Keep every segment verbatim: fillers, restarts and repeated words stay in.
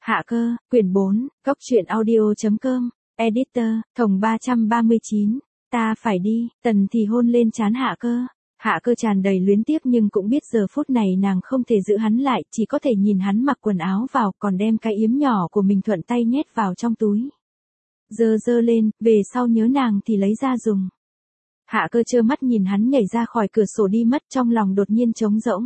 Hạ cơ, quyển bốn, góc truyện audio.com, editor, Thồng ba trăm ba mươi chín, ta phải đi, Tần thì hôn lên trán Hạ cơ. Hạ cơ tràn đầy luyến tiếc nhưng cũng biết giờ phút này nàng không thể giữ hắn lại, chỉ có thể nhìn hắn mặc quần áo vào, còn đem cái yếm nhỏ của mình thuận tay nhét vào trong túi. Dơ dơ lên, về sau nhớ nàng thì lấy ra dùng. Hạ cơ trơ mắt nhìn hắn nhảy ra khỏi cửa sổ đi mất, trong lòng đột nhiên trống rỗng.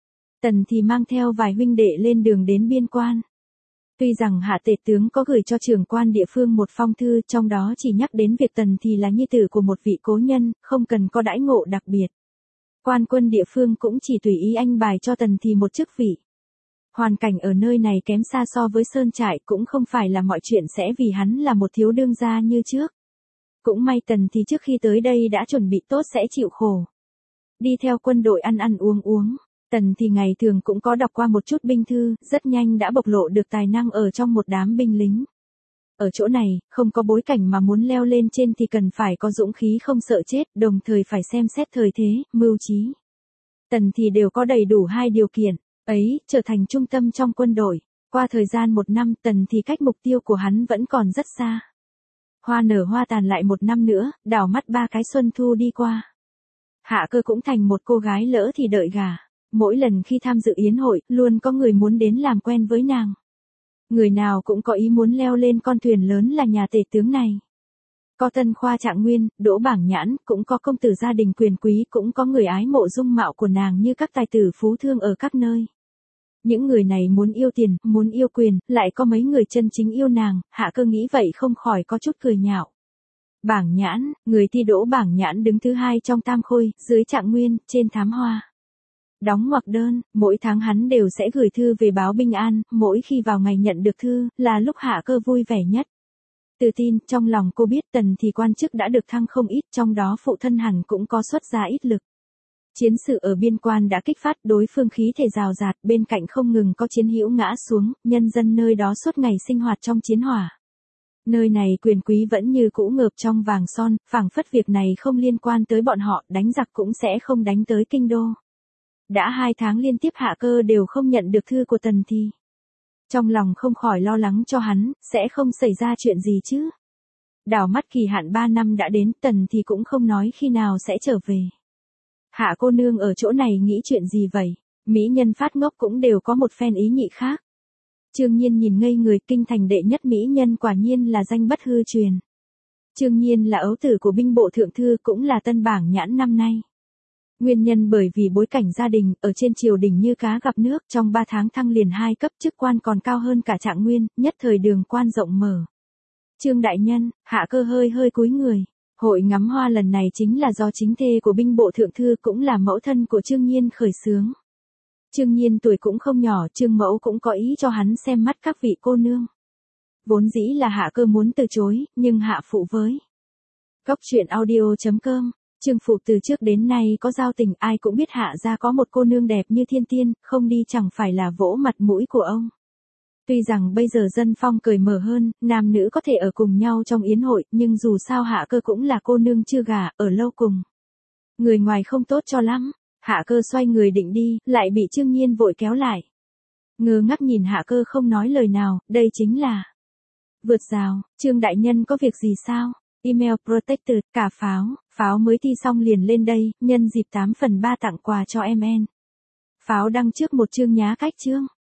Tần thì mang theo vài huynh đệ lên đường đến biên quan. Tuy rằng Hạ tể tướng có gửi cho trưởng quan địa phương một phong thư, trong đó chỉ nhắc đến việc Tần thì là nhi tử của một vị cố nhân, không cần có đãi ngộ đặc biệt. Quan quân địa phương cũng chỉ tùy ý anh bài cho Tần thì một chức vị. Hoàn cảnh ở nơi này kém xa so với sơn trại, cũng không phải là mọi chuyện sẽ vì hắn là một thiếu đương gia như trước. Cũng may Tần thì trước khi tới đây đã chuẩn bị tốt sẽ chịu khổ. Đi theo quân đội ăn ăn uống uống. Tần thì ngày thường cũng có đọc qua một chút binh thư, rất nhanh đã bộc lộ được tài năng ở trong một đám binh lính. Ở chỗ này, không có bối cảnh mà muốn leo lên trên thì cần phải có dũng khí không sợ chết, đồng thời phải xem xét thời thế, mưu trí. Tần thì đều có đầy đủ hai điều kiện, ấy, trở thành trung tâm trong quân đội. Qua thời gian một năm, Tần thì cách mục tiêu của hắn vẫn còn rất xa. Hoa nở hoa tàn lại một năm nữa, đảo mắt ba cái xuân thu đi qua. Hạ cơ cũng thành một cô gái lỡ thì đợi gà. Mỗi lần khi tham dự yến hội, luôn có người muốn đến làm quen với nàng. Người nào cũng có ý muốn leo lên con thuyền lớn là nhà tể tướng này. Có Tân Khoa Trạng Nguyên, Đỗ Bảng Nhãn, cũng có công tử gia đình quyền quý, cũng có người ái mộ dung mạo của nàng như các tài tử phú thương ở các nơi. Những người này muốn yêu tiền, muốn yêu quyền, lại có mấy người chân chính yêu nàng, Hạ cơ nghĩ vậy không khỏi có chút cười nhạo. Bảng Nhãn, người thi Đỗ Bảng Nhãn đứng thứ hai trong tam khôi, dưới Trạng Nguyên, trên Thám Hoa. Đóng ngoặc đơn, mỗi tháng hắn đều sẽ gửi thư về báo bình an, mỗi khi vào ngày nhận được thư, là lúc Hạ cơ vui vẻ nhất. Tự tin, trong lòng cô biết Tần thì quan chức đã được thăng không ít, trong đó phụ thân hẳn cũng có xuất ra ít lực. Chiến sự ở biên quan đã kích phát, đối phương khí thể rào rạt, bên cạnh không ngừng có chiến hữu ngã xuống, nhân dân nơi đó suốt ngày sinh hoạt trong chiến hỏa. Nơi này quyền quý vẫn như cũ ngợp trong vàng son, phảng phất việc này không liên quan tới bọn họ, đánh giặc cũng sẽ không đánh tới kinh đô. Đã hai tháng liên tiếp Hạ cơ đều không nhận được thư của Tần thì. Trong lòng không khỏi lo lắng cho hắn, sẽ không xảy ra chuyện gì chứ. Đảo mắt kỳ hạn ba năm đã đến, Tần thì cũng không nói khi nào sẽ trở về. Hạ cô nương ở chỗ này nghĩ chuyện gì vậy? Mỹ nhân phát ngốc cũng đều có một phen ý nhị khác. Trương Nhiên nhìn ngây người, kinh thành đệ nhất mỹ nhân quả nhiên là danh bất hư truyền. Trương Nhiên là ấu tử của binh bộ thượng thư, cũng là Tân Bảng Nhãn năm nay. Nguyên nhân bởi vì bối cảnh gia đình, ở trên triều đình như cá gặp nước, trong ba tháng thăng liền hai cấp, chức quan còn cao hơn cả Trạng Nguyên, nhất thời đường quan rộng mở. Trương đại nhân, Hạ cơ hơi hơi cúi người. Hội ngắm hoa lần này chính là do chính thê của binh bộ thượng thư, cũng là mẫu thân của Trương Nhiên khởi xướng. Trương Nhiên tuổi cũng không nhỏ, Trương mẫu cũng có ý cho hắn xem mắt các vị cô nương. Vốn dĩ là Hạ cơ muốn từ chối, nhưng Hạ phụ với. Góc truyện audio.com, Trương phụ từ trước đến nay có giao tình, ai cũng biết Hạ gia có một cô nương đẹp như thiên tiên, không đi chẳng phải là vỗ mặt mũi của ông. Tuy rằng bây giờ dân phong cởi mở hơn, nam nữ có thể ở cùng nhau trong yến hội, nhưng dù sao Hạ cơ cũng là cô nương chưa gả, ở lâu cùng. Người ngoài không tốt cho lắm. Hạ cơ xoay người định đi, lại bị Trương Nhiên vội kéo lại. Ngơ ngác nhìn Hạ cơ không nói lời nào, đây chính là vượt rào. Trương đại nhân có việc gì sao? Email protected, cả pháo, pháo mới thi xong liền lên đây, nhân dịp tám phần ba tặng quà cho em en. Pháo đăng trước một chương nhá cách chương.